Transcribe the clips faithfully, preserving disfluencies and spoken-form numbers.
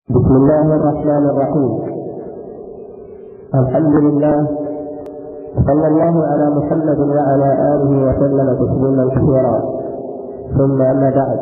بسم الله الرحمن الرحيم. الحمد لله، صلى الله على محمد وعلى آله وسلم تسليما كثيرا، ثم أما بعد.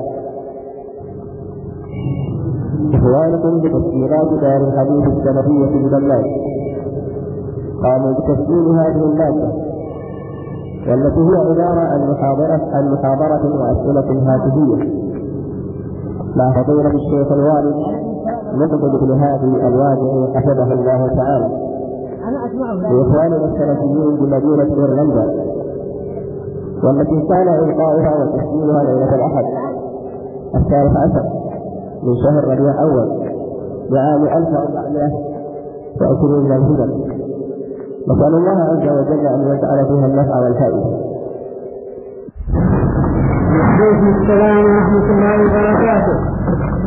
إخوانكم بتسجيلات دار الحديث السلفية ببلاد قاموا بتسجيل هذه المادة، والتي هي عبارة عن محاضرة عن محاضرة وأسئلة هاتفية مع فضيلة الشيخ الوالد مقبل بن هادي الوادعي حفظه الله تعالى لإخواننا السلفيين بمدينة إيرلندا، والتي كان إلقاؤها وتسجيلها ليلة الأحد الثالث عشر من شهر ربيع الأول لعام ألف وأربعمائة وعشرين من الهجرة. نسأل الله عز وجل أن يجعل فيها النفع والفائدة. وعليكم السلام ورحمة الله وبركاته.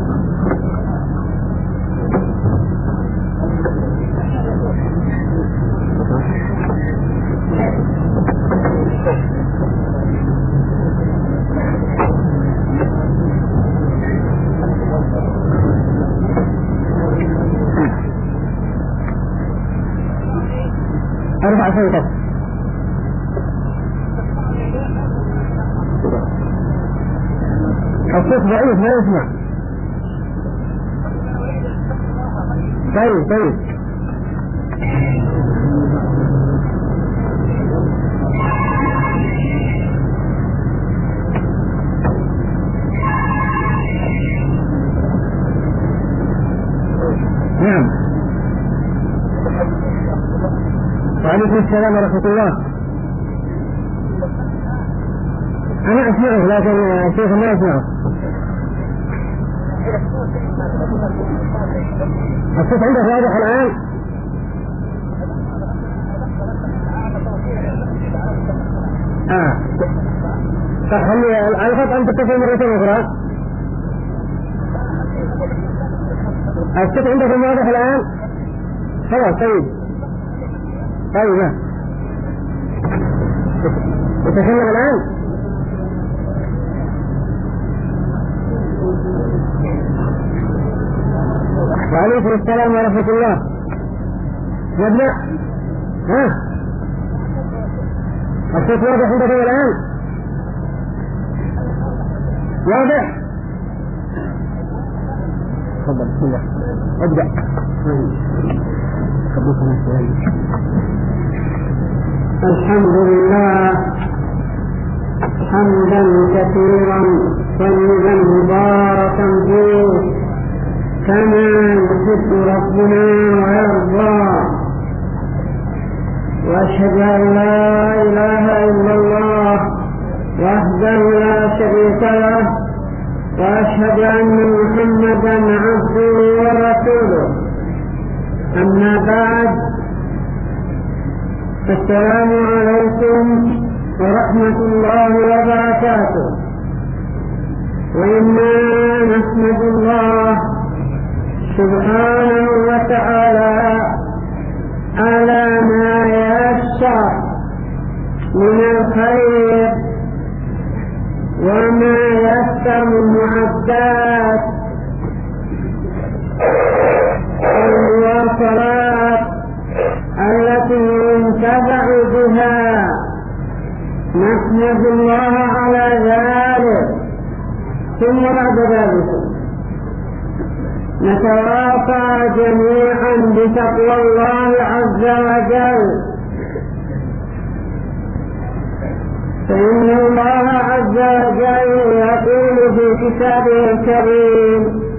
ارفع صوتك. الصوت ضعيف ما يسمع. طيب طيب نعم. وعليكم السلام ورحمة الله. أنا أسمعه لكن الشيخ ما يسمعه. الصوت عندك واضح الآن؟ آه خلي الخط أن تتصل مرة أخرى. الصوت عندك واضح الآن؟ خلاص طيب طيب يتكلم الآن. وعليكم السلام ورحمة الله. نبدأ. ها الصوت واضح عندكم الآن؟ واضح؟ تفضل بسم الله ابدأ. الحمد لله حمدا كثيرا طيبا مباركا فيه كما يحب ربنا ويرضى، واشهد ان لا اله الا الله وحده لا شريك له، واشهد ان محمدا عبده ورسوله. اما بعد، السلام عليكم ورحمة الله وبركاته. وإنا نحمد الله سبحانه وتعالى على ما ييسر من الخير وما ييسر من معدات المواصلات التي ينتفع بها. نحمد الله على ذلك، ثم بعد ذلك نتواصى جميعا بتقوى الله عز وجل، فإن الله عز وجل يقول في كتابه الكريم: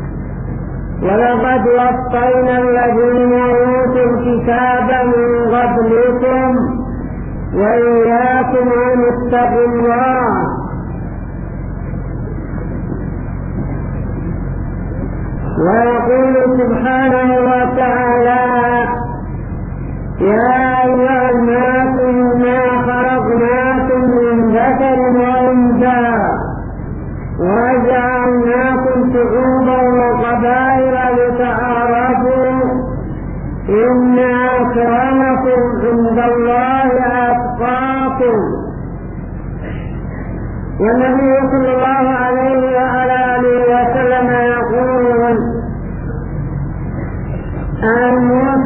ولقد وصينا الذين أوتوا الكتاب من قبلكم وإياكم أن اتقوا الله. ويقول سبحانه وتعالى: يا أيها الناس إنا خلقناكم من ذكر وأنثى وجعلناكم شعوبا وقبائل لتعارفوا إن أكرمكم عند الله أتقاكم. والنبي صلى الله عليه وعلى آله وسلم يقول: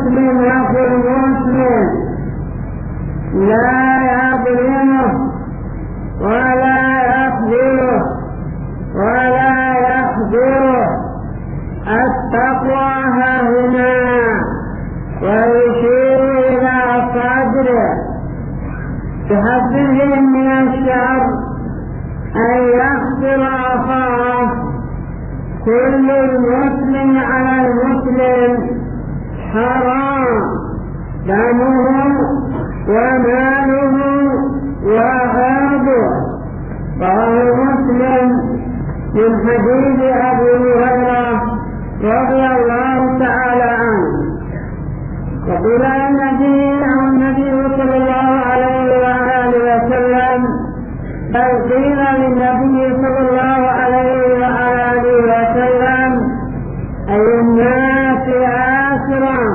المسلم أخو المسلم لا يظلمه ولا يخذله ولا يحذره. التقوى هنا ويشير إلى صدره تحذره من الشر أن يخبر أخاه. كل المسلم على المسلم حرام دمه وماله وعرضه. رواه مسلم من حديث أبي هريرة رضي الله تعالى عنه. وقيل النبي عن النبي صلى الله عليه وآله وسلم بل قيل للنبي صلى الله عليه وآله وسلم أي الناس أسرع؟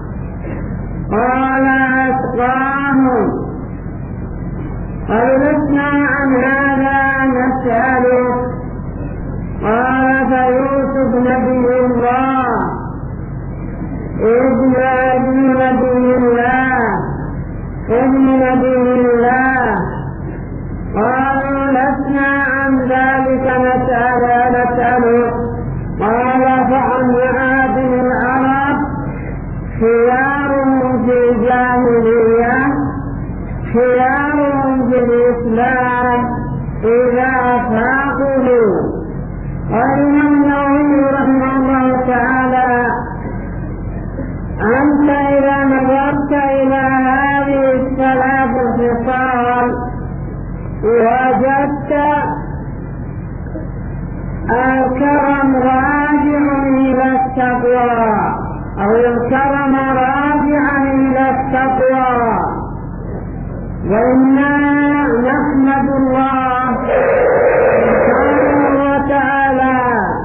قال أتقاهم. قالوا لسنا عن هذا نسأله. قال فيوسف نبي الله ابن ابن نبي الله ابن نبي الله. قالوا لسنا عن ذلك نسأل نسأله. قال فعن عادل العرب خيارهم في الجاهلية خيارهم في الإسلام إذا فاقدوا. قال النووي رحمه الله تعالى أنت إذا نظرت إلى هذه الثلاث خصال وجدت الكرم راجع إلى التقوى أو الكرم راجعا إلى التقوى. وإنا نحمد الله سبحانه وتعالى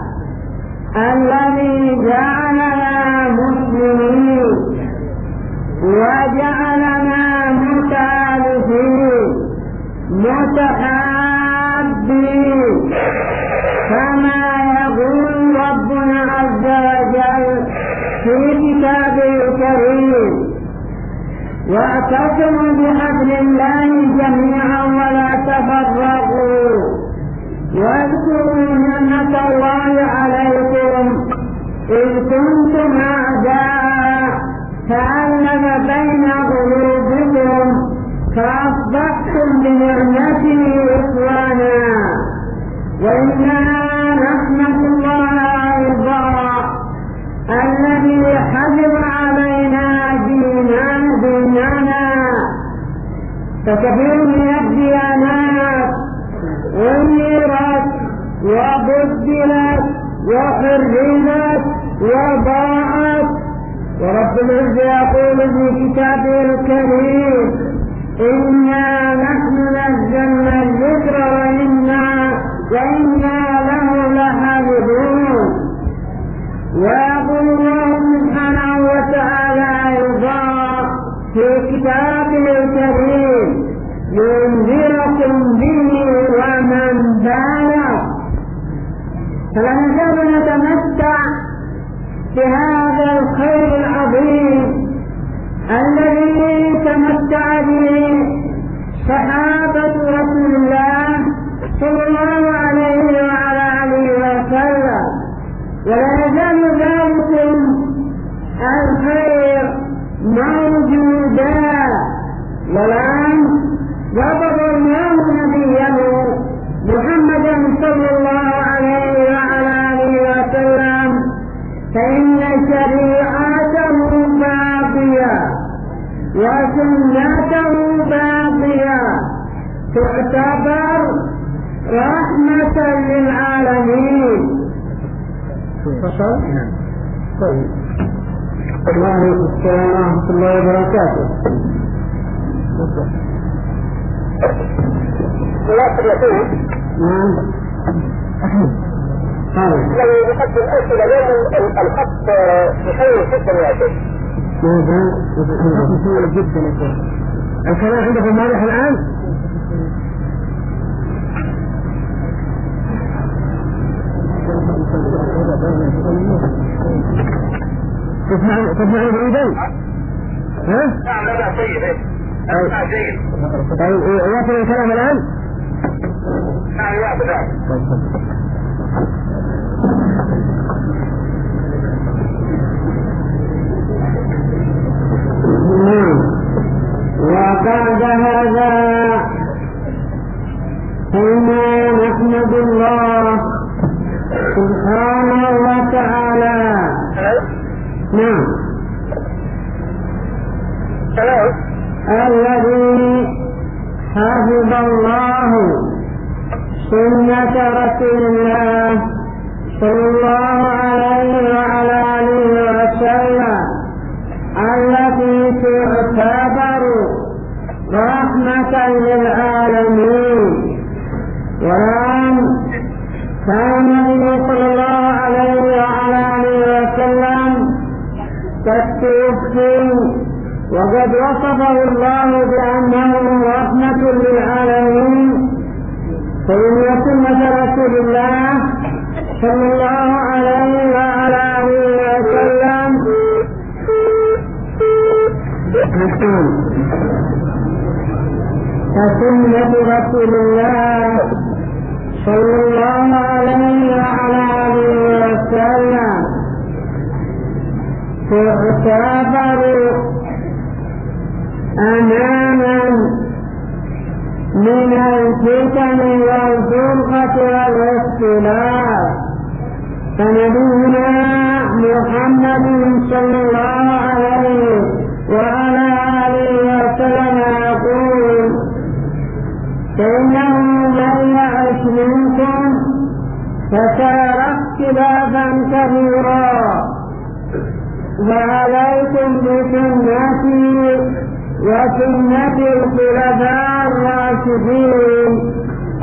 الذي جعلنا مسلمين وجعلنا متآلفين متحابين كما يقول ربنا عز وجل في كتابه الكريم واعتصموا بحبل الله جميعا ولا تفرقوا واذكروا نعمة الله عليكم إذ كنتم أعداء فألف بين قلوبكم فأصبحتم بنعمته إخوانا. وإنا نحمد الله أيضا الذي حفظ علينا ديننا فكثير من الديانات غيرت وبدلت وحرمت وضاعت. ورب العزة يقول في كتابه الكريم إنا نحن نزلنا الذكر وإنا وإنا له لحافظون. ويقول الله سبحانه وتعالى أيضا في كتابه الكريم ينذركم به ومن بالغ. فلا نزال نتمتع بهذا الخير العظيم الذي تمتع به صحابة رسول الله صلى الله عليه وعلى آله وسلم. ولا يزال ذلك الخير موجودا. والآن ضبط الله نبيه محمدا صلى الله عليه وعلى آله وسلم فإن شريعته باقية وسنته باقية تعتبر رحمة للعالمين. فصل؟ طيب. وعليكم السلام ورحمة الله وبركاته. خلاصة اليقين نعم. الذي يقدم أسئلة يوم الخط بخير جدا يا شيخ. ماذا؟ بخير جدا يا شيخ. الكلام عندكم واضح الآن؟ تسمع تسمع بعيدا؟ ها؟ نعم لا طيب ايه اسمع جيد. طيب واصل الكلام الآن؟ نعم يا بدأ. وبعد هذا فإنا نحمد الله سبحانه وتعالى. نعم. الذي حفظ الله سنة رسول الله صلى الله عليه وعلى آله وسلم التي تعتبر رحمة للعالمين. والآن كان النبي صلى الله عليه وعلى آله وسلم كالتوفي وقد وصفه الله بأنه رحمة للعالمين. فإن سنة رسول الله صلى الله عليه وعلى آله وسلم فسنة رسول الله صلى الله عليه وعلى آله وسلم تعتبر أماما من الفتن والفرقة والاختلاف. فنبينا محمد صلى الله عليه وعلى آله وسلم يقول: فإنه من يعش منكم فسيرى اختلافا كثيرا، وعليكم بسنتي وسنة الخلفاء الراشدين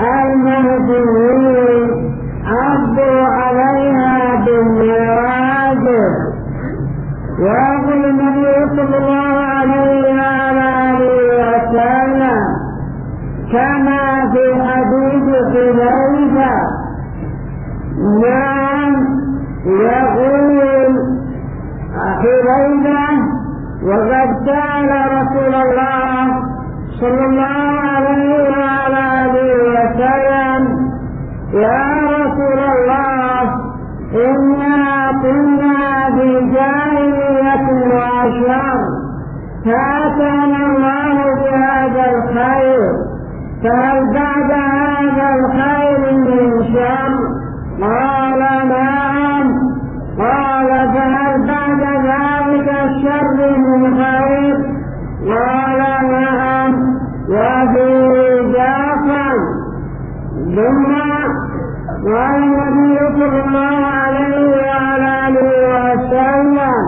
المهديين عضوا عليها بالنواجذ. ويقول النبي صلى الله عليه وعلى آله وسلم كما في حديث حذيفة: نعم، يقول حذيفة: وقد سأل رسول الله صلى الله عليه وعلى آله وسلم: يا رسول الله، إنا كنا بجاهلية وشر، فأتانا الله بهذا الخير، فهل بعد هذا الخير من شر؟ قال: نعم. قال: فهل بعد ذلك الشر من خير؟ قال: نعم. وفي داخل. ثم قال النبي صلى الله عليه وعلى آله وسلم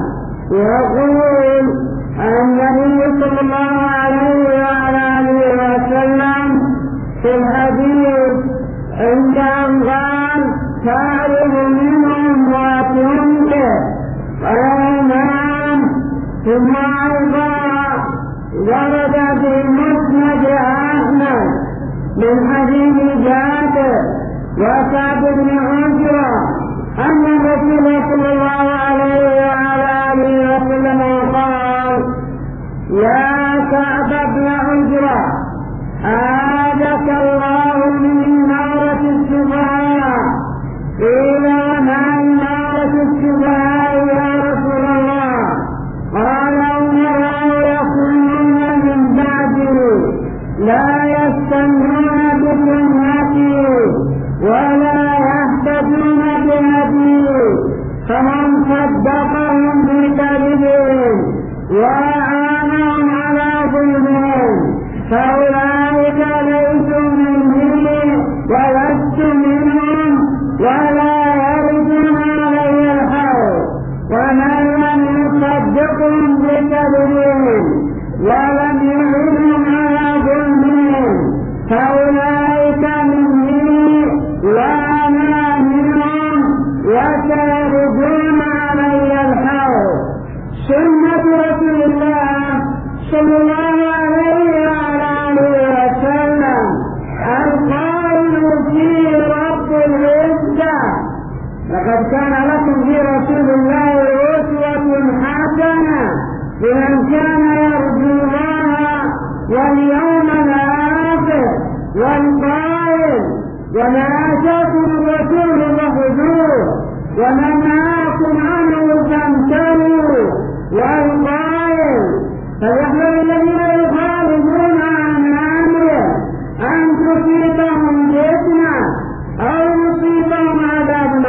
يقول النبي صلى الله عليه وعلى آله وسلم في الحديث عندما قال: تعرف منهم وتنكر. قال: نعم. ثم أيضا ورد في مسند أحمد من حديث جابر وكعب بن عجرة أن الرسول صلى الله عليه وعلى آله وسلم قال: يا كعب بن عجرة، أعاذك الله من إمارة السفهاء. قيل: ما إمارة السفهاء يا رسول الله؟ قال: أمراء يكونون من بعده لا يستنون بسنتي ولا يهتدون بهدي، فمن صدقهم بكذبهم وأعانهم على ظلمهم فأولئك ليسوا مني ولست منهم ولا يردون علي الحوض. ومن لم يصدقهم بكذبهم ولم يعدهم على ظلمهم فأولئك مني وأنا منهم وسيردون علي الحوض. سنة رسول الله ونهاكم عنه فانتهوا. والقائل فليحذر الذين يخالفون عن أمره أن تصيبهم فتنة أو يصيبهم عذاب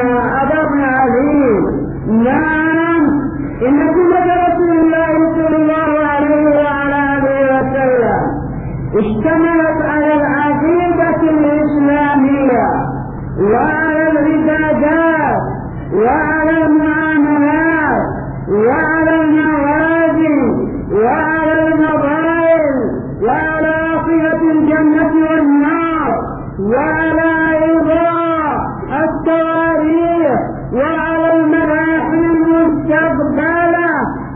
عظيم. نعم، إن سنة رسول الله صلى الله عليه وعلى آله وسلم اشتملت على العقيدة الإسلامية وعلى العبادات وعلى المعاملات وعلى الموازين وعلى المظاهر وعلى صفة الجنة والنار وعلى إضاء التواريخ وعلى المراحل المستقبلة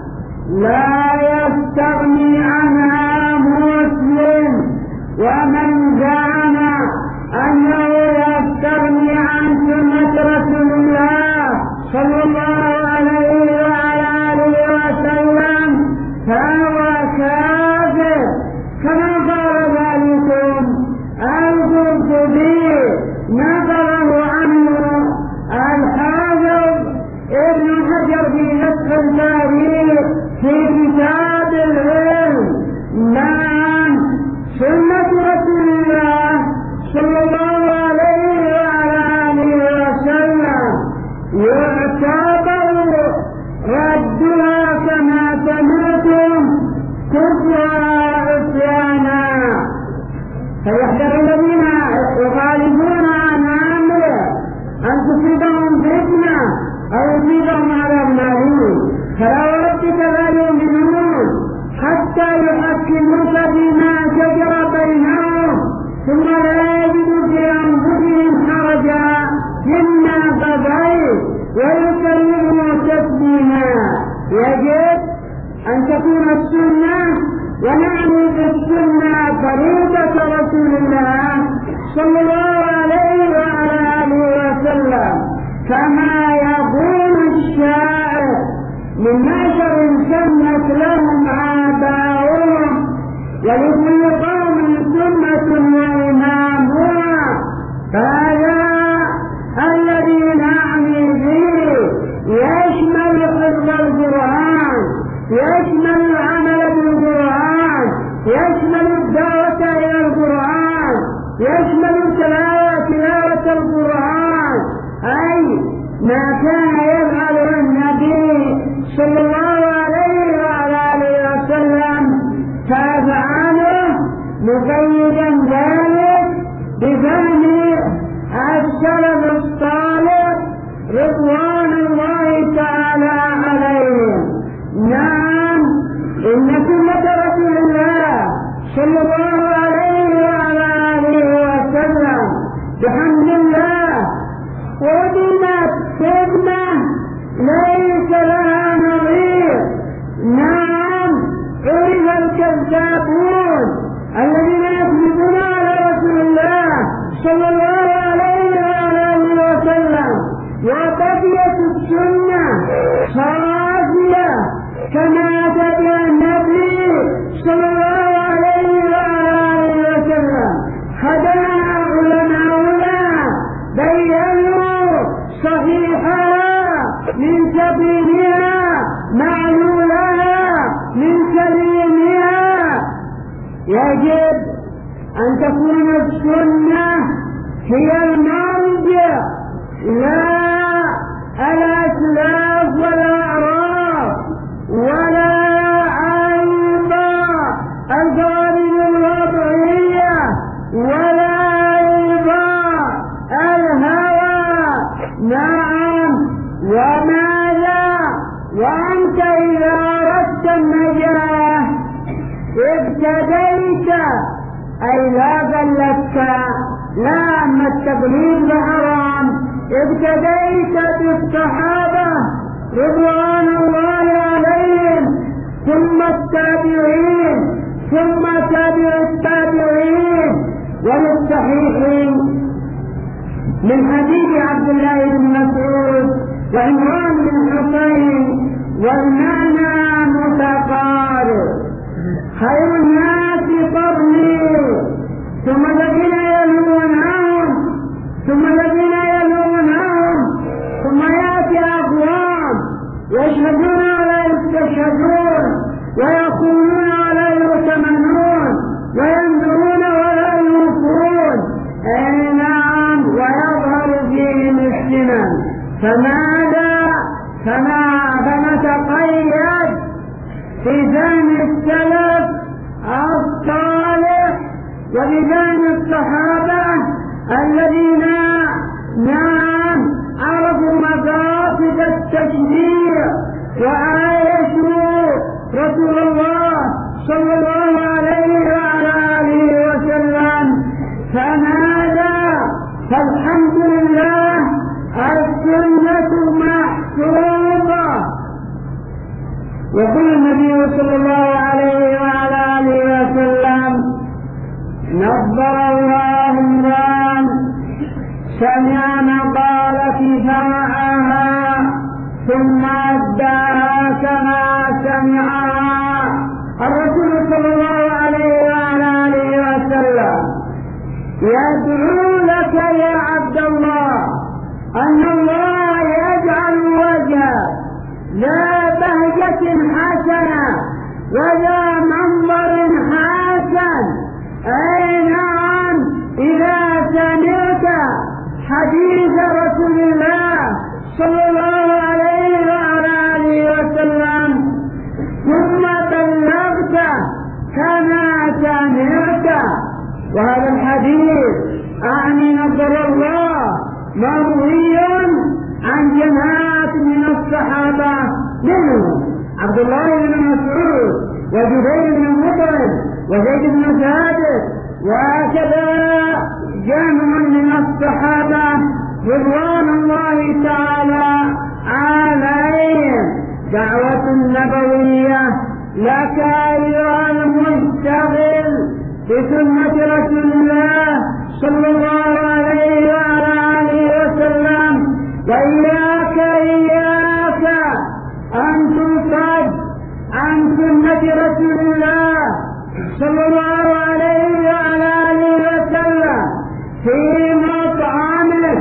لا يستغني عنها مسلم. ومن زعم أنه يستغني عن سنة رسول الله صلى الله عليه وعلى آله وسلم فهو كافر، كما قال ذلكم القرطبي نقله عنه الحافظ ابن حجر في نسخ التاريخ في كتاب العلم. نعم، سنة رسول الله صلى الله عليه وعلى آله وسلم يعتبر ردها كما سمعتم كفرا عصيانا. فيحذر الذين يخالفون عن أمره أن تصيبهم فتنة أو يصيبهم عذاب أليم. فلا وربك لا يؤمنون حتى يحكموك فيما شجر بينهم ثم لا يجدوا في أنفسهم حرجا مما قضيت ويسلموا تسليما. يجب أن تكون السنة، ونعني بالسنة طريقة رسول الله صلى الله عليه وعلى آله وسلم، كما يقول الشاعر: من نشر سنت لهم آباؤهم ولكل قوم سنة وإمامها. فهذا الذي نعني به يشمل حفظ القرآن، يشمل العمل بالقرآن، يشمل الدعوة إلى القرآن، يشمل تلاوة تلاوة القرآن، أي ما كان يفعله النبي صلى الله عليه وعلى آله وسلم فافعله، مقيدا ذلك بفهم السلف الصالح رضوان الله تعالى عليهم. نعم، إن سنة رسول الله صلى الله عليه وعلى آله وسلم بحمد الله قدمت خدمة ليس لها نظير. نعم، عرف الكذابون الذين يكذبون على رسول الله صلى الله عليه وعلى آله وسلم، وبقيت السنة صافية كما تبع النبي صلى الله عليه وعلى آله وسلم. هدانا علماؤنا بينوا صحيحها من سبيلها معلولها من سليمها. يجب أن تكون السنة هي المرجع، لا الأسلاف والأعراف ولا أيضا القوانين الوضعية ولا أيضا الهوى. نعم، وماذا وأنت إذا أردت النجاة ابتديت، أي لا بلدت، لا أما التقليد بحرام، ابتديت بالصحابة رضوان الله عليهم ثم التابعين ثم تابع التابعين وللصحيحين من حديث عبد الله بن مسعود وعمران بن حسين، والمعنى متقارب. خير الناس قرني ثم الذين يلونهم ثم الذين يلونهم ثم يأتي يشهدون ولا يستشهدون، ويخونون ولا يؤتمنون، وينذرون ولا يوفون. أي نعم، ويظهر فيهم السنن. فماذا فما فنتقيد في ذهن السلف الصالح وبذهن الصحابة الذين نعم عرفوا مقاصد التشريع وعايشوا رسول الله صلى الله عليه وعلى آله وسلم. فماذا؟ فالحمد لله السنة محفوظة. يقول النبي صلى الله عليه وعلى آله وسلم: نظر الله امرأ سمع مقالتي فوعاها ثم أداها كما سمعها. الرسول صلى الله عليه وعلى آله وسلم يدعو لك يا عبد الله أن الله يجعل وجهك ذا بهجة حسنة وذا منظر حسن. أي نعم، إذا سمعت حديث رسول الله صلى الله عليه وعلى آله وسلم ثم بلغت كما سمعت. وهذا الحديث أعني نظر الله مروي عن جماعة من الصحابة، منهم عبد الله بن مسعود وجبير بن مطعم وزيد بن ثابت، وهكذا جمع من الصحابة رضوان الله تعالى عليهم. دعوة نبوية لك أيها المشتغل بسنة رسول الله صلى الله عليه وعلى آله وسلم، وإياك إياك أن تصد عن سنة رسول الله صلى الله عليه وعلى آله وسلم في مطعمك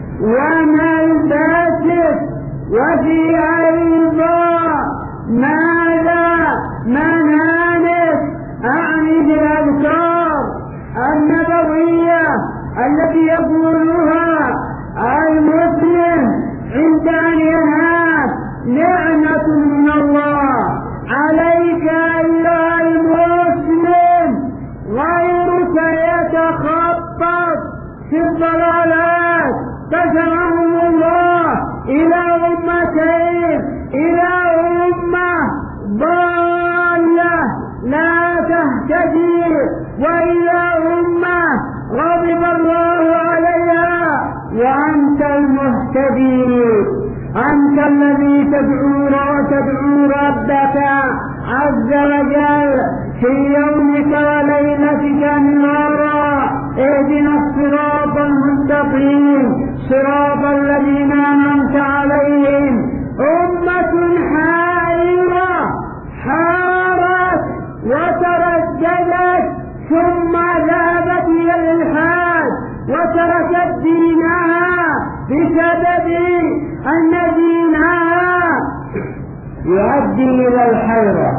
وملبسك، وفي أيضا ماذا منامك، أعني بالأذكار النبوية التي يقولها المسلم عند أن ينام. نعمة من الله عليك أيها المسلم، غيرك يتخطط في الضلالات فجمعهم الله إلى أمتين، إلى أمة ضالة لا تهتدي وإلى أمة غضب الله عليها وأنت المهتدي. أنت الذي تدعو وتدعو ربك عز وجل في يومك وليلتك نهارا: اهدنا الصراط المستقيم صراط الذين أنعمت عليهم. أمة حائرة حارت وترددت ثم ذهبت إلى الإلحاد وتركت دينها بسبب أن دينها يؤدي إلى الحيرة.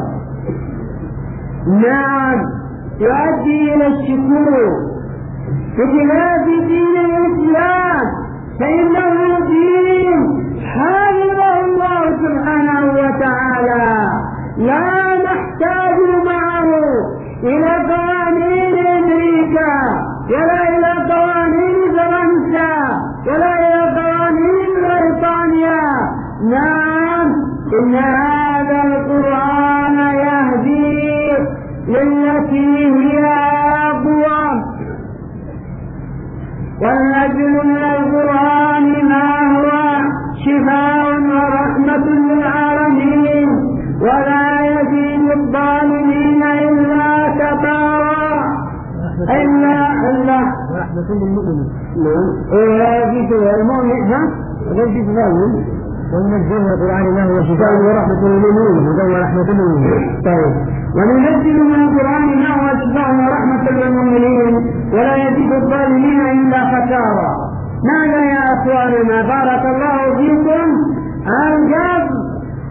نعم، يؤدي إلى الشكوك، بخلاف دين الإسلام فإنه دين حاربه الله سبحانه وتعالى، لا نحتاج معه إلى قوانين أمريكا ولا إلى قوانين فرنسا ولا إلى قوانين بريطانيا. نعم، إن هذا القرآن يهدي للتي هي أقوم، والنزل من القرآن ما هو شفاء ورحمة للعالمين ولا يزيد الظالمين إلا كفارا. إلا إلا ورحمة للمؤمنين. إيه في المؤمن ها غير شفاء، وننزل من القرآن ما هو شفاء ورحمة للمؤمنين هدى ورحمة للمؤمنين. طيب، وننزل من القرآن ما هو شفاء ورحمة للمؤمنين ولا يزيد الظالمين إلا خسارا. ماذا يا أخواننا بارك الله فيكم؟ الجد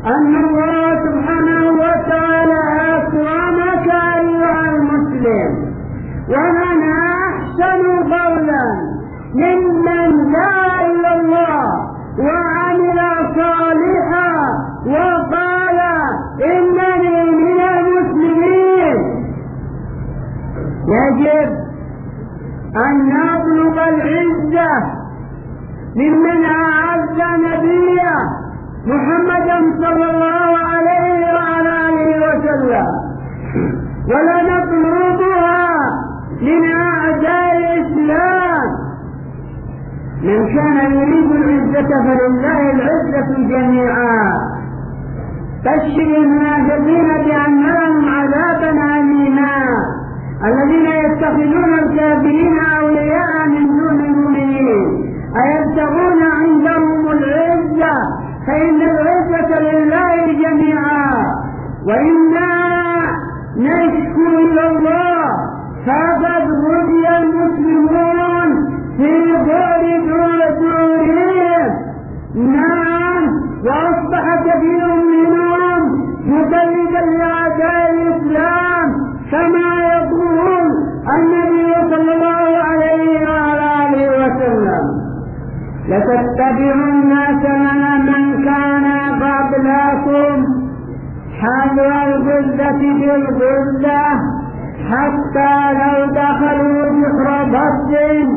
ممن أعز نبيه محمدا صلى الله عليه وعلى آله وسلم، ولا نطلبها من أعداء الإسلام. من كان يريد العزة فلله العزة جميعا. بشر المنافقين بأن لهم عذابا أليما الذين يتخذون الكافرين أولياء من دون المؤمنين أيبتغون عندهم العزة فإن العزة لله جميعا. وإنا نشكو إلى الله فقد هدي المسلمون في غير دورهم. نعم، وأصبح كثير منهم مقلدا لأعداء الإسلام كما يقول النبي صلى الله عليه وعلى آله وسلم: لتتبعن سنن من كان قبلكم حذو الغلة بالغلة حتى لو دخلوا جحر ضب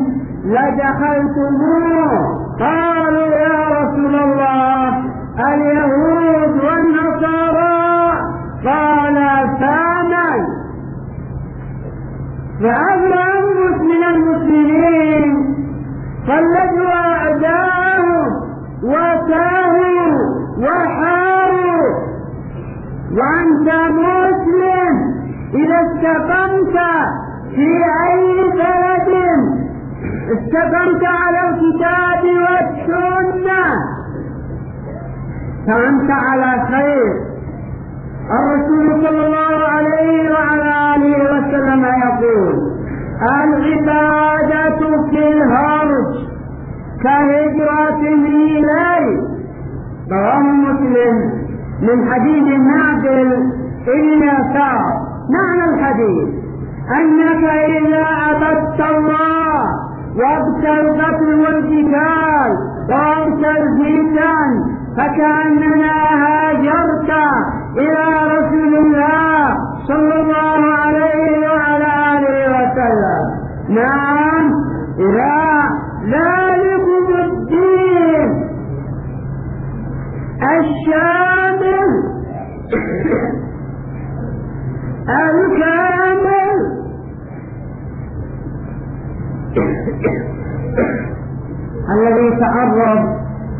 لدخلتموه. قالوا يا رسول الله اليهود والنصارى؟ قال فمن؟ فأغلى من المسلمين قلدوا أعداءهم وساهوا وحاروا. وأنت مسلم إذا استقمت في أي بلد استقمت على الكتاب والسنة فأنت على خير. الرسول صلى الله عليه وعلى آله وسلم يقول: العبادة في الهرج كهجرة إلي. رواه مسلم من حديث معقل بن يسار. معنى الحديث أنك إذا عبدت الله وابت القتل والقتال وابت الفتن فكأنما هاجرت إلى رسول الله صلى الله عليه وعلى آله وسلم. نعم، إلى ذلكم الدين الشامل الكامل الذي تعرض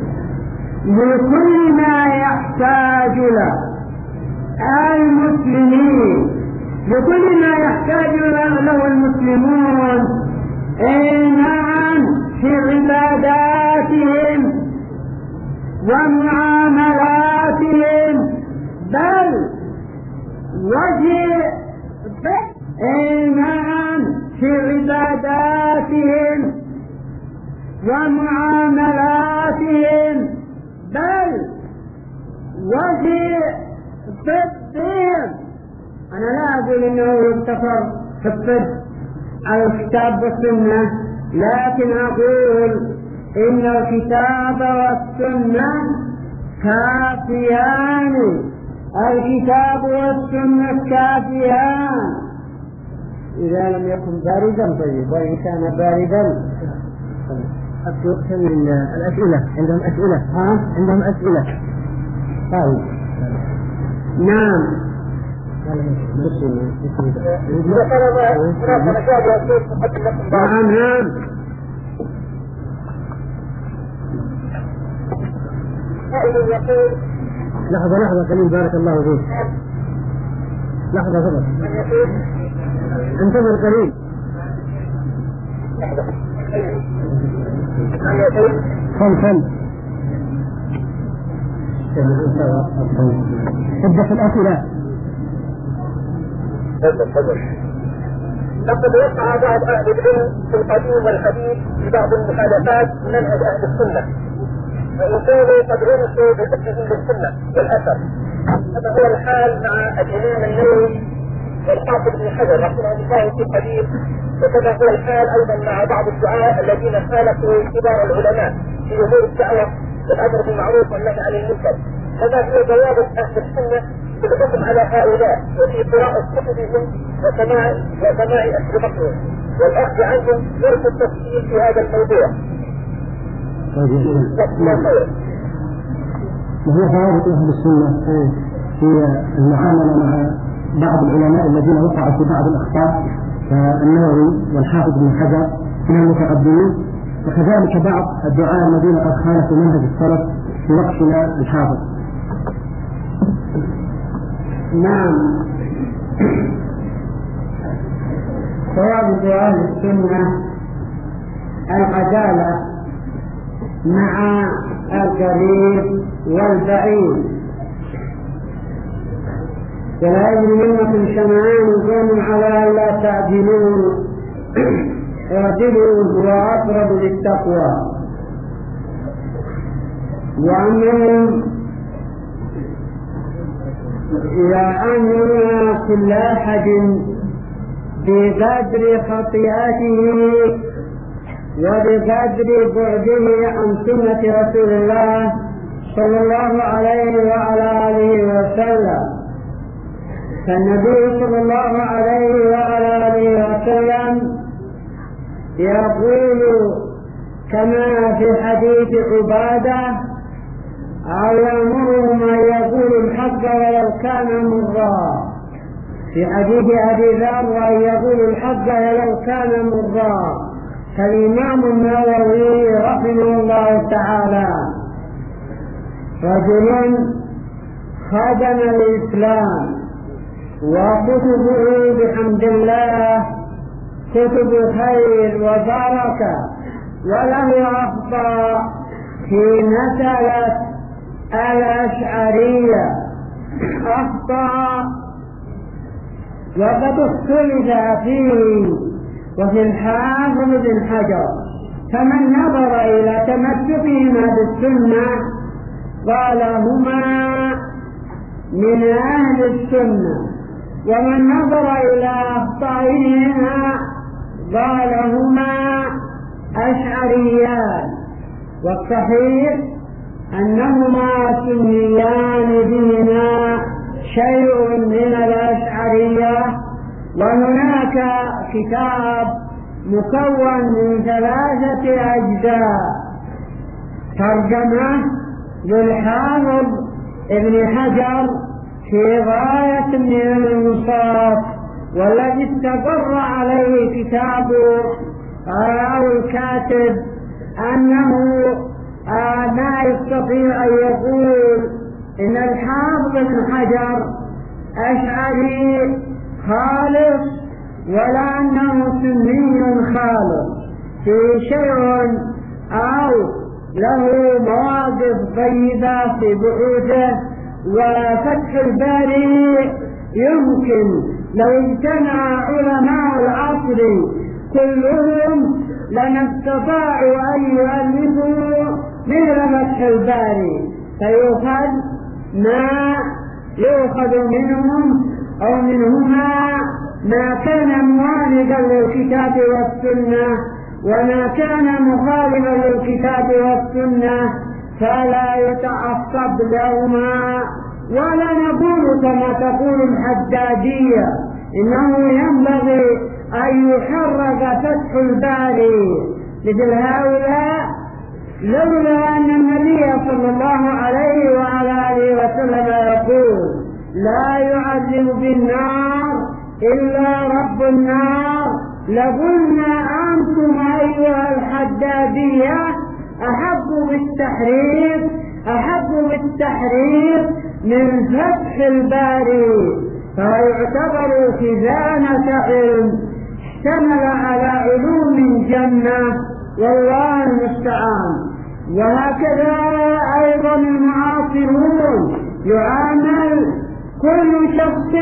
لكل ما يحتاج له المسلمين، لكل ما يحتاج له المسلمون. اي نعم، في عباداتهم ومعاملاتهم، بل وفي اي نعم في عباداتهم ومعاملاتهم، بل وفي طبهم. أنا لا أقول إنه يقتصر في الطب على الكتاب والسنة، لكن أقول إن الكتاب والسنة كافيان. الكتاب والسنة كافيان إذا لم يكن باردا. طيب، وإن كان باردا أكثر من الأسئلة. عندهم أسئلة؟ ها؟ عندهم أسئلة. طيب، نعم. نعم نعم. لحظة لحظة قليل، بارك الله فيك. لحظة فضل، انتظر قليل. خل خل ابدأ في الأسئلة. لقد وقع بعض أهل العلم في القديم والحديث ببعض المخالفات منهج أهل السنة، وإن كانوا قد عرفوا بحكمهم للسنة والأثر. هذا هو الحال مع الإمام النووي والحافظ بن حجر رحمه الله في القديم، وكذا هو الحال أيضا مع بعض الدعاة الذين خالفوا كبار العلماء في أمور الدعوة والأمر بالمعروف والنهي عن المنكر. هذا هو ضوابط أهل السنة في الحكم على هؤلاء، وفي قراءة كتبهم وسماع وسماع أسلفتهم والأخذ عنهم ظرف التفصيل في هذا الموضوع. وهي ثوابت أهل السنة في المعاملة مع بعض العلماء الذين وقعوا في بعض الأخطاء كالنووي والحافظ بن حجر من المتقدمين، وكذلك بعض الدعاء الذين قد خالفوا منهج السلف في وقتنا الحاضر. نعم، ثوابت أهل السنة العدالة مع القريب والبعيد، ولا يجرمنكم شنآن قوم على ألا تعدلوا اعدلوا هو أقرب للتقوى. وأنهم يأمرون كل أحد بقدر خطيئته وبقدر بعده عن سنة رسول الله صلى الله عليه وعلى آله وسلم. فالنبي صلى الله عليه وعلى آله وسلم يقول كما في حديث عبادة أو يأمرهم أن يقولوا الحق ولو كان مرا، في حديث أبي ذر وأن يقولوا الحق ولو كان مرا. فالإمام النووي رحمه الله تعالى رجل خدم الإسلام، وكتبه بحمد الله كتب خير وبركة، وله أخطاء في مسألة الأشعرية، أخطاء وقد اختلف فيه وفي الحافظ بن حجر. فمن نظر إلى تمسكهما بالسنة قال هما من أهل السنة، ومن نظر إلى أخطائهما قال هما أشعريان. والصحيح أنهما سنيان بهما شيء من الأشعرية. وهناك كتاب مكون من ثلاثة أجزاء ترجمة للحافظ ابن حجر في غاية من الانصاف، والذي استقر عليه كتابه أو الكاتب أنه ما يستطيع أن يقول إن الحافظ ابن حجر أشعري خالص ولا أنه سني خالص في شيء أو له مواقف طيبة في بحوثه. وفتح الباري يمكن لو اجتمع علماء العصر كلهم لما استطاعوا أن يؤلفوا مثل فتح الباري، فيؤخذ ما يؤخذ منهم أو منهما ما كان موافقا للكتاب والسنة، وما كان مخالفا للكتاب والسنة فلا يتعصب لهما. ولا نقول كما تقول الحدادية إنه ينبغي أن يحرك فتح الباري مثل هؤلاء، لولا أن النبي صلى الله عليه وعلى آله وسلم يقول لا يعذب بالنار إلا رب النار لقلنا أنتم أيها الحدادية أحب بالتحريف أحب بالتحريف من فتح الباري، فهو يعتبر خزانة علم اشتمل على علوم جنة، والله المستعان. وهكذا أيضا المعاصرون يعامل كل شخص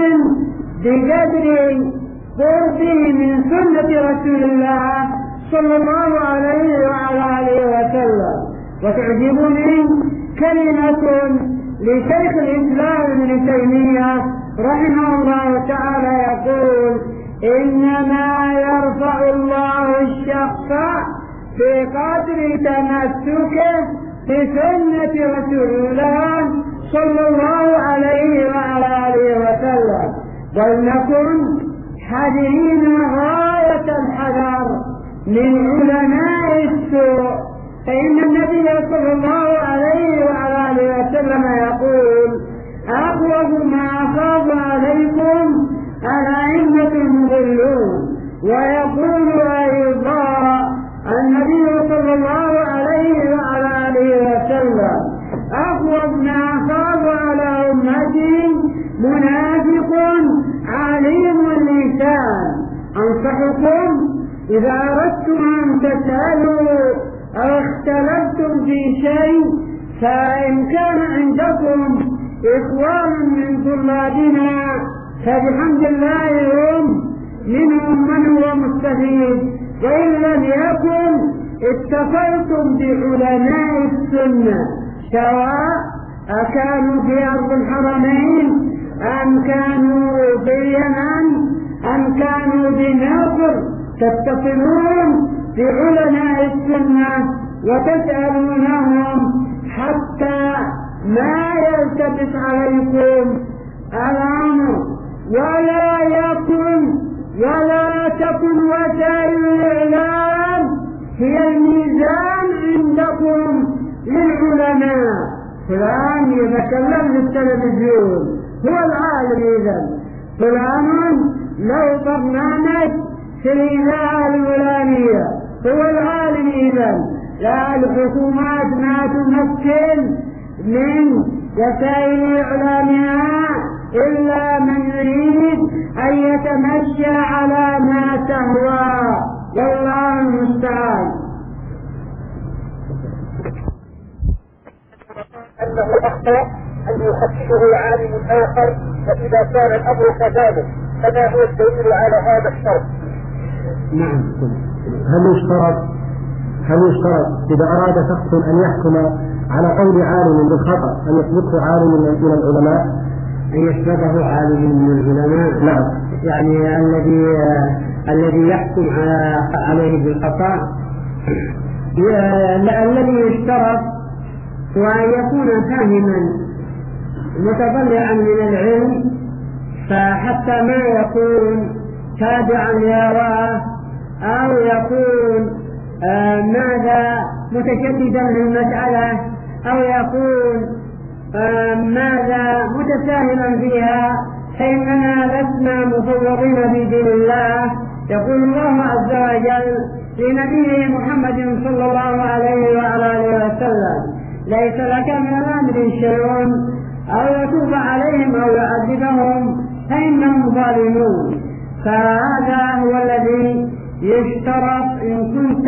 بقدر قربه من سنة رسول الله صلى الله عليه وعلى آله وسلم. وتعجبني كلمة لشيخ الإسلام ابن تيمية رحمه الله تعالى يقول إنما يرفع الله الشخص في قدر تمسكه بسنة رسول الله صلى الله عليه وعلى آله وسلم. ولنكن حذرين غاية الحذر من علماء السوء فإن النبي صلى الله عليه وعلى آله وسلم يقول: أخوف ما أخاف عليكم الأئمة المضلون. ويقول أيضا النبي صلى الله عليه وعلى آله وسلم: أخوف ما أخاف على أمتي منافق عليم اللسان. أنصحكم إذا أردتم أن تسألوا أو اختلفتم في شيء، فإن كان عندكم إخوان من طلابنا فبحمد الله هم منهم من هو مستفيد، وإن لم يكن اتصلتم بعلماء السنة سواء أكانوا في أرض الحرمين أم كانوا في اليمن أم كانوا بمصر، تتصلون بعلماء السنة وتسألونهم حتى ما يلتبس عليكم الأمر، ولا يكن ولا تكن وسائل الإعلام هي الميزان عندكم للعلماء. فلان يتكلم في التلفزيون هو العالم، إذن فلان له برنامج في الإذاعة الفلانية هو العالم، إذن لا الحكومات ما تمثل من وسائل إعلامها إلا من يريد أن يتمشى على ما تهوى، والله المستعان. أنه أخطأ أن يخصصه عالم آخر، فإذا كان الأمر كذلك فما هو الدليل على هذا الشرط؟ نعم. هل يشترط هل يشترط إذا أراد شخص أن يحكم على قول عالم بالخطأ أن يثبته عالم من العلماء؟ أن يثبته عالم من العلماء؟ نعم. يعني الذي الذي يحكم عليه بالخطأ الذي يشترط هو أن يكون فاهما متطلعا من العلم، فحتى ما يكون تابعا لهواه أو يكون آه ماذا متشددا للمسألة أو يكون آه ماذا متساهلا فيها، فإننا لسنا مفوضين في دين الله. يقول الله عز وجل لنبيه محمد صلى الله عليه وعلى آله وسلم: ليس لك من الأمر شيء أو يتوب عليهم أو يعذبهم فإنهم ظالمون. فهذا هو الذي يشترط إن كنت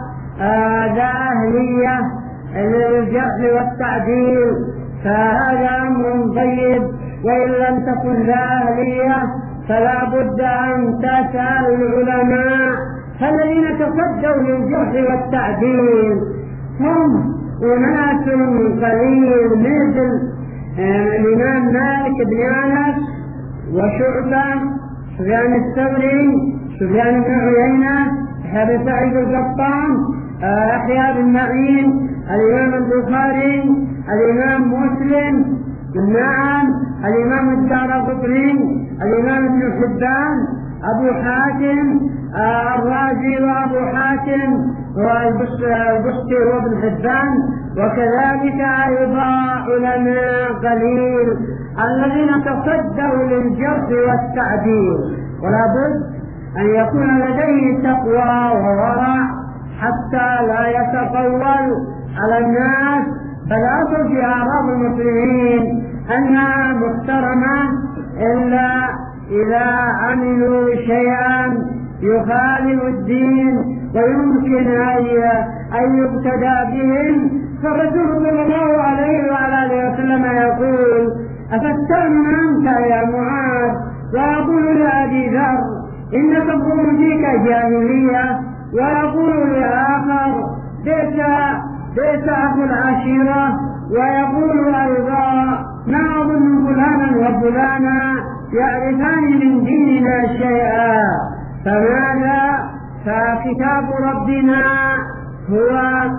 ذا أهلية للجرح والتعديل، فهذا أمر طيب، وإن لم تكن ذا أهلية فلا بد أن تسأل العلماء. فالذين تصدوا للجرح والتعديل هم أناس قليل مثل الإمام مالك بن أنس وشعبة، سفيان الثوري، سفيان بن عيينة، يحيى بن سعيد القطان، يحيى بن معين، الإمام البخاري، الإمام مسلم، نعم، الإمام الدارقطني، الإمام ابن حبان، أبو حاتم الرازي وأبو حاتم والبستي وابن حبان، وكذلك أيضا علماء قليل الذين تصدوا للجرح والتعديل. ولا بد أن يكون لديه تقوى وورع حتى لا يتطول على الناس. فالأصل في أعراض المسلمين أنها محترمة إلا إذا عملوا شيئا يخالف الدين ويمكن أن يبتدى بهم. فالرسول صلى الله عليه وعلى آله وسلم يقول: أفتأمن أنت يا معاذ؟ ويقول لأبي ذر: إنك تقول فيك جاهلية. ويقول لآخر: بئس بئس أخو العشيرة. ويقول أيضا: ما أظن فلانا وفلانا يعرفان من ديننا شيئا. فماذا؟ فكتاب ربنا هو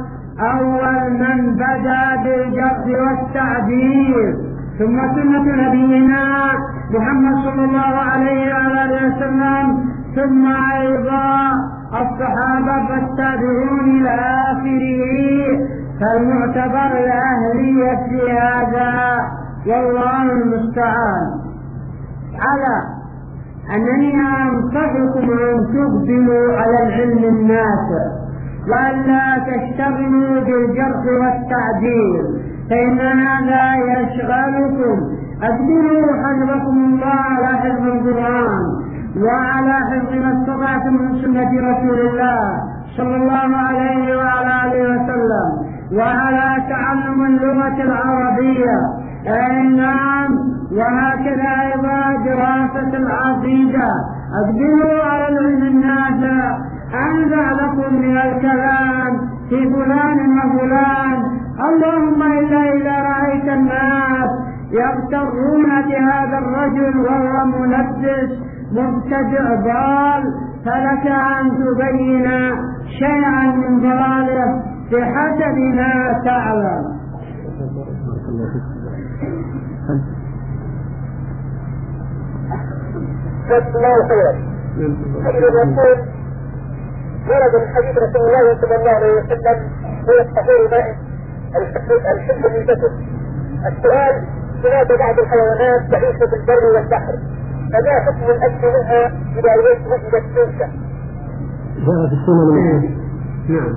أول من بدأ بالجرح والتعديل، ثم سنة نبينا محمد صلى الله عليه وآله وسلم، ثم أيضا الصحابة والتابعون إلى آخره، فالمعتبر الأهلية في هذا والله المستعان. على أنني أنصحكم أن تقبلوا على العلم النافع وأن لا تشتغلوا بالجرح والتعديل، فإن هذا يشغلكم. أقبلوا حفظكم الله على حفظ القرآن وعلى حفظ ما استطعتم من سنة رسول الله صلى الله عليه وعلى آله وسلم، وعلى تعلم اللغة العربية. أي نعم، وهكذا أيضا دراسة العقيدة. أقبلوا على العلم النافع، أنزع لكم من الكلام في فلان وفلان. اللهم إلا إذا رأيت الناس يغترون بهذا الرجل وهو ملبس مبتدع ضال، فلك أن تبين شيئا من ضلاله بحسب ما تعلم. جزاك الله خيرا. حديث الرسول ورد من حديث رسول الله صلى الله عليه وسلم هو الطهور ماء الحب من جسد. السؤال: هناك بعض الحيوانات تعيش في البر والبحر، فما حكم الاكل منها اذا وجدت موتة؟ جاء في السنن. نعم،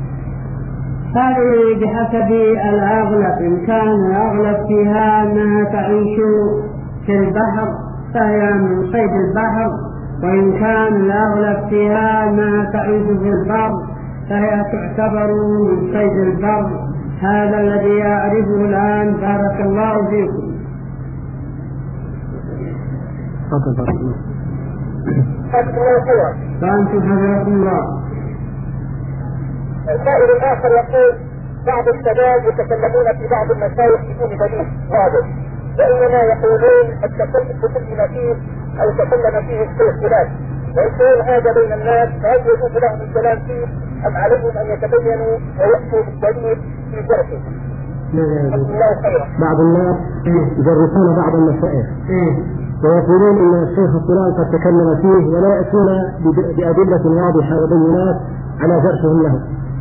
هذه بحسب الأغلب. إن كان الأغلب فيها أنها تعيش في البحر فهي من صيد البحر، وإن كان الأغلب فيها أنها تعيش في البر فهي تعتبر من صيد البر. هذا الذي أعرفه الآن. بارك الله فيكم. فأنتم حفظكم الله. السائل الآخر يقول: بعض الشباب يتكلمون في بعض المسائل بدون دليل واضح، وإنما يقولون التكلم بكل ما فيه أو تكلم فيه الخلاف، ويقول هذا بين الناس، فهل يجوز لهم الكلام فيه أم عليهم أن يتبينوا ويأتوا بالدليل في جرحه؟ الله خيرا. بعض الناس يدرسون بعض المسائل ويقولون ان الشيخ فلان قد تكلم فيه ولا يأتون بأدلة واضحة وبينات على جرحهم له.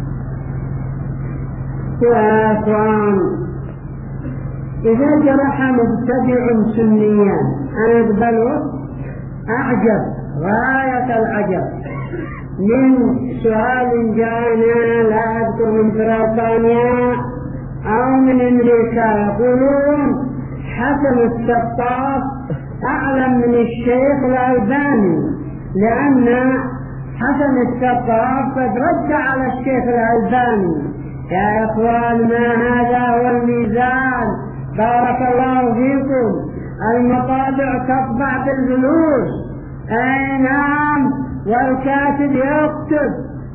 يا اخوان، اذا جرح مبتدع سنيا انا اقبله. اعجب غاية العجب من سؤال جاءنا لا اذكر من بريطانيا او من امريكا، يقولون حسن السقاف اعلم من الشيخ الألباني، لان حسن السقاف قد رد على الشيخ الألباني. يا اخوان، ما هذا هو الميزان. بارك الله فيكم. المطابع تطبع بالفلوس، اي نعم، والكاتب يكتب،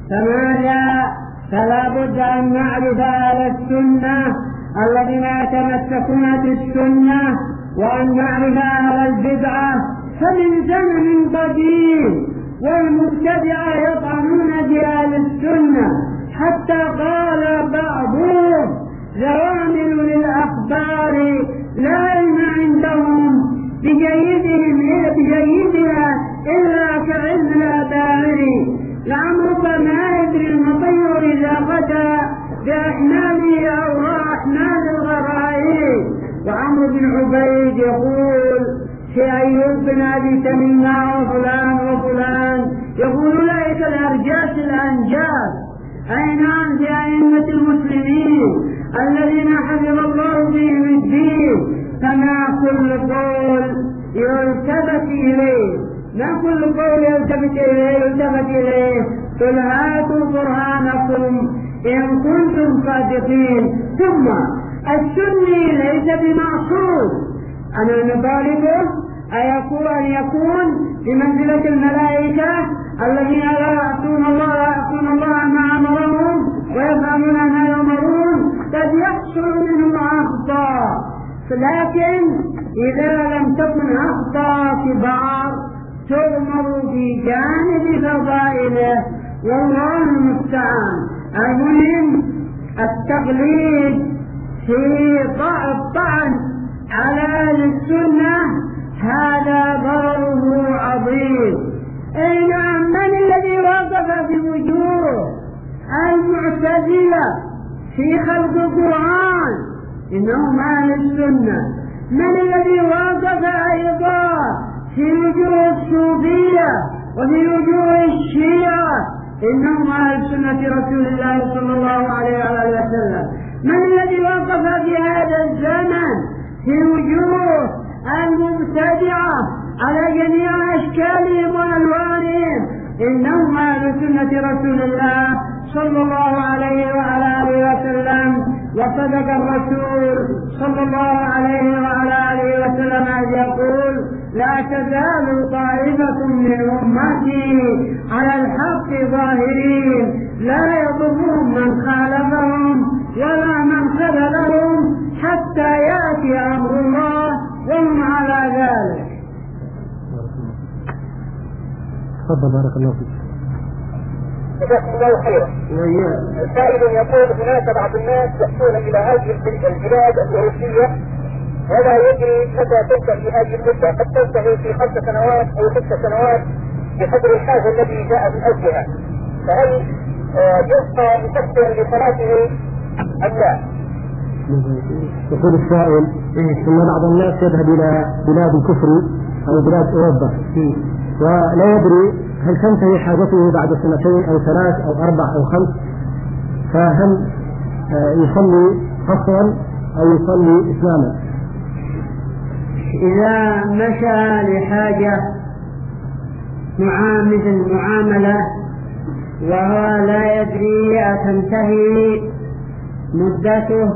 فماذا؟ فلا بد ان نعرف اهل السنه الذين يتمسكون بالسنه، وان نعرف اهل البدعه. فمن زمن قديم والمبتدعه يطعنون باهل السنه، حتى قال بعضهم: زوامل للأخبار لا علم عندهم بجيدهم بجيدها إلا كعلم الأباعر، لعمرك ما يدري المطير إذا غدا بأحماله أو أحمال الغرائر. وعمرو بن عبيد يقول في أيوب بن أبي تميمة وفلان وفلان، يقول أولئك الأرجاس الأنجاس. أي نعم، في أئمة المسلمين الذين حفظ الله بهم الدين. فما كل قول يلتفت إليه، ما كل قول يلتفت إليه يلتفت إليه قل هاتوا برهانكم إن كنتم صادقين. ثم السني ليس بمعصوم. أنا نطالبه أيكون أن يكون بمنزلة الملائكة الذين لا يعصون الله يعصون الله ما أمرهم ويفعلون ما يؤمرون. قد يحصل منهم أخطاء، لكن إذا لم تكن أخطاء كبار تؤمر في جانب فضائله، والله المستعان. المهم التقليد في الطعن على أهل السنة هذا ضرره عظيم. أي نعم، من الذي وقف في في خلق القرآن إنهم أهل السنة. من الذي وقف أيضا في وجوه الصوفية وفي وجوه الشيعة؟ إنهم أهل سنة رسول الله صلى الله عليه وسلم. من الذي وقف في هذا الزمن في وجوه المبتدعة على جميع أشكالهم وألوانهم؟ إنهم أهل سنة رسول الله صلى الله عليه وعلى آله وسلم. وصدق الرسول صلى الله عليه وعلى آله وسلم أن يقول: لا تزال طائفة من أمتي على الحق ظاهرين لا يضرهم من خالفهم ولا من خذلهم حتى يأتي أمر الله وهم على ذلك. تفضل بارك الله فيك. جزاكم الله خيرا. السائل يقول: هناك بعض الناس يأتون إلى هذه البلاد الأوروبية ولا يدري متى تنتهي هذه المدة، قد تنتهي في خمس سنوات أو ست سنوات بقدر الحاجة الذي جاء من أجلها، فهل يبقى مكفرا لصلاته أم لا؟ يقول السائل: إن بعض الناس يذهب إلى بلاد الكفر أو بلاد أوروبا ولا يدري هل تنتهي حاجته بعد سنتين أو ثلاث أو أربع أو خمس، فهل يصلي قصرا أو يصلي إسلاما؟ إذا مشى لحاجة مثل معاملة وهو لا يدري تنتهي مدته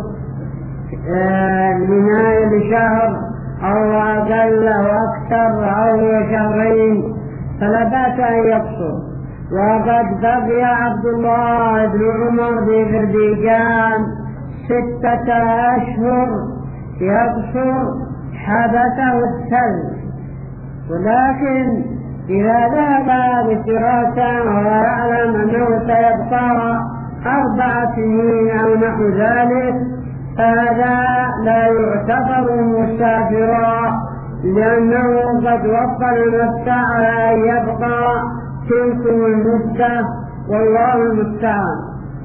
نهاية لشهر أو أقل أو أكثر أو شهرين فلا بأس أن يقصر. وقد بقي عبد الله بن عمر بذربيجان ستة أشهر يقصر حبسه الثلج، ولكن إذا ذهب بفراسة ويعلم أنه سيبقى أربع سنين أو نحو ذلك فهذا لا يعتبر مسافرا، لأنه قد وصل نفسه على أن يبقى تلك المدة، والله المستعان.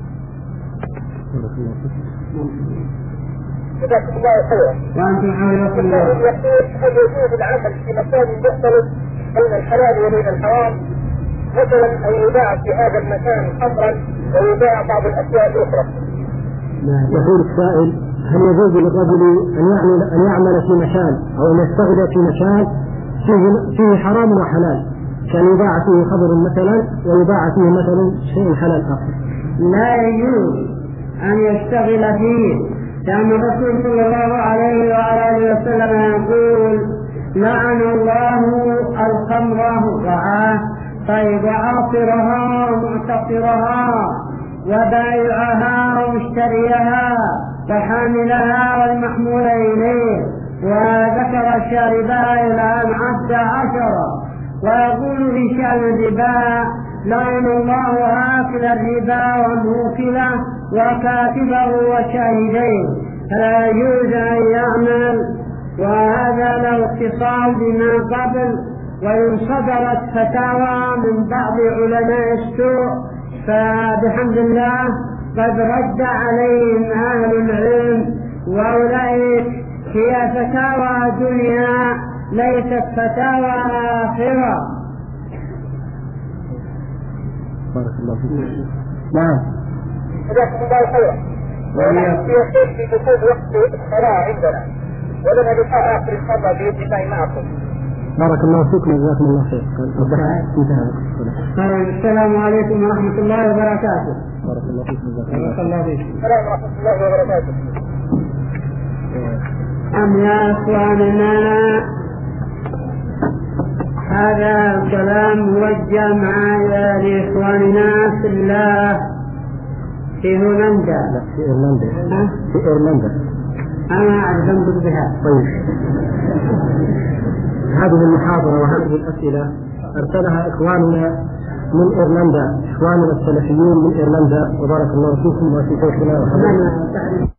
جزاكم الله خيرا. وأنتم حولكم الله. يقول: هل يجوز العمل في مكان مختلف بين الحلال وبين الحرام؟ مثلا أن يباع في هذا المكان خمرا ويباع بعض الأشياء الأخرى. يقول السائل: هل يجوز للرجل أن يعمل أن يعمل في مكان أو أن يشتغل في مكان فيه فيه حرام وحلال، كان يباع فيه خمر مثلا ويباع فيه مثلا شيء حلال آخر؟ لا يجوز أن يشتغل فيه، لأن الرسول صلى الله عليه وعلى آله وسلم يقول: لعن الله الخمر وعاه طيب عاصرها ومعتصرها وبائعها ومشتريها وحاملها والمحمول إليه، وذكر الشاربها إلى أن عد عشرة. ويقول في شأن الربا: لعن الله آكل الربا والموكله وكاتبه وشاهديه، فلا يجوز أن يعمل. وهذا له اتصال بما قبل، وإن صدرت فتاوى من بعض علماء السوء فبحمد الله قد رد عليهم أهل العلم، وأولئك هي فتاوى دنيا ليست فتاوى آخرة. بارك الله فيك. نعم. جزاكم الله خيرا. ونحن في دخول وقت الصلاة عندنا، ولنا لقاء آخر إن شاء الله بإذن الله معكم. بارك الله فيكم وجزاكم الله خير. السلام عليكم ورحمة الله وبركاته. بارك الله فيكم بارك الله فيكم. السلام ورحمة الله وبركاته. أم يا أخواننا، هذا الكلام موجه معايا لإخواننا في الله في هولندا. في إيرلندا. في إيرلندا. أنا أعرف أنظر بها. طيب. هذه المحاضرة وهذه الأسئلة أرسلها إخواننا من إيرلندا، إخواننا السلفيين من إيرلندا، وبارك الله فيكم وفي شيخنا وحبيبنا.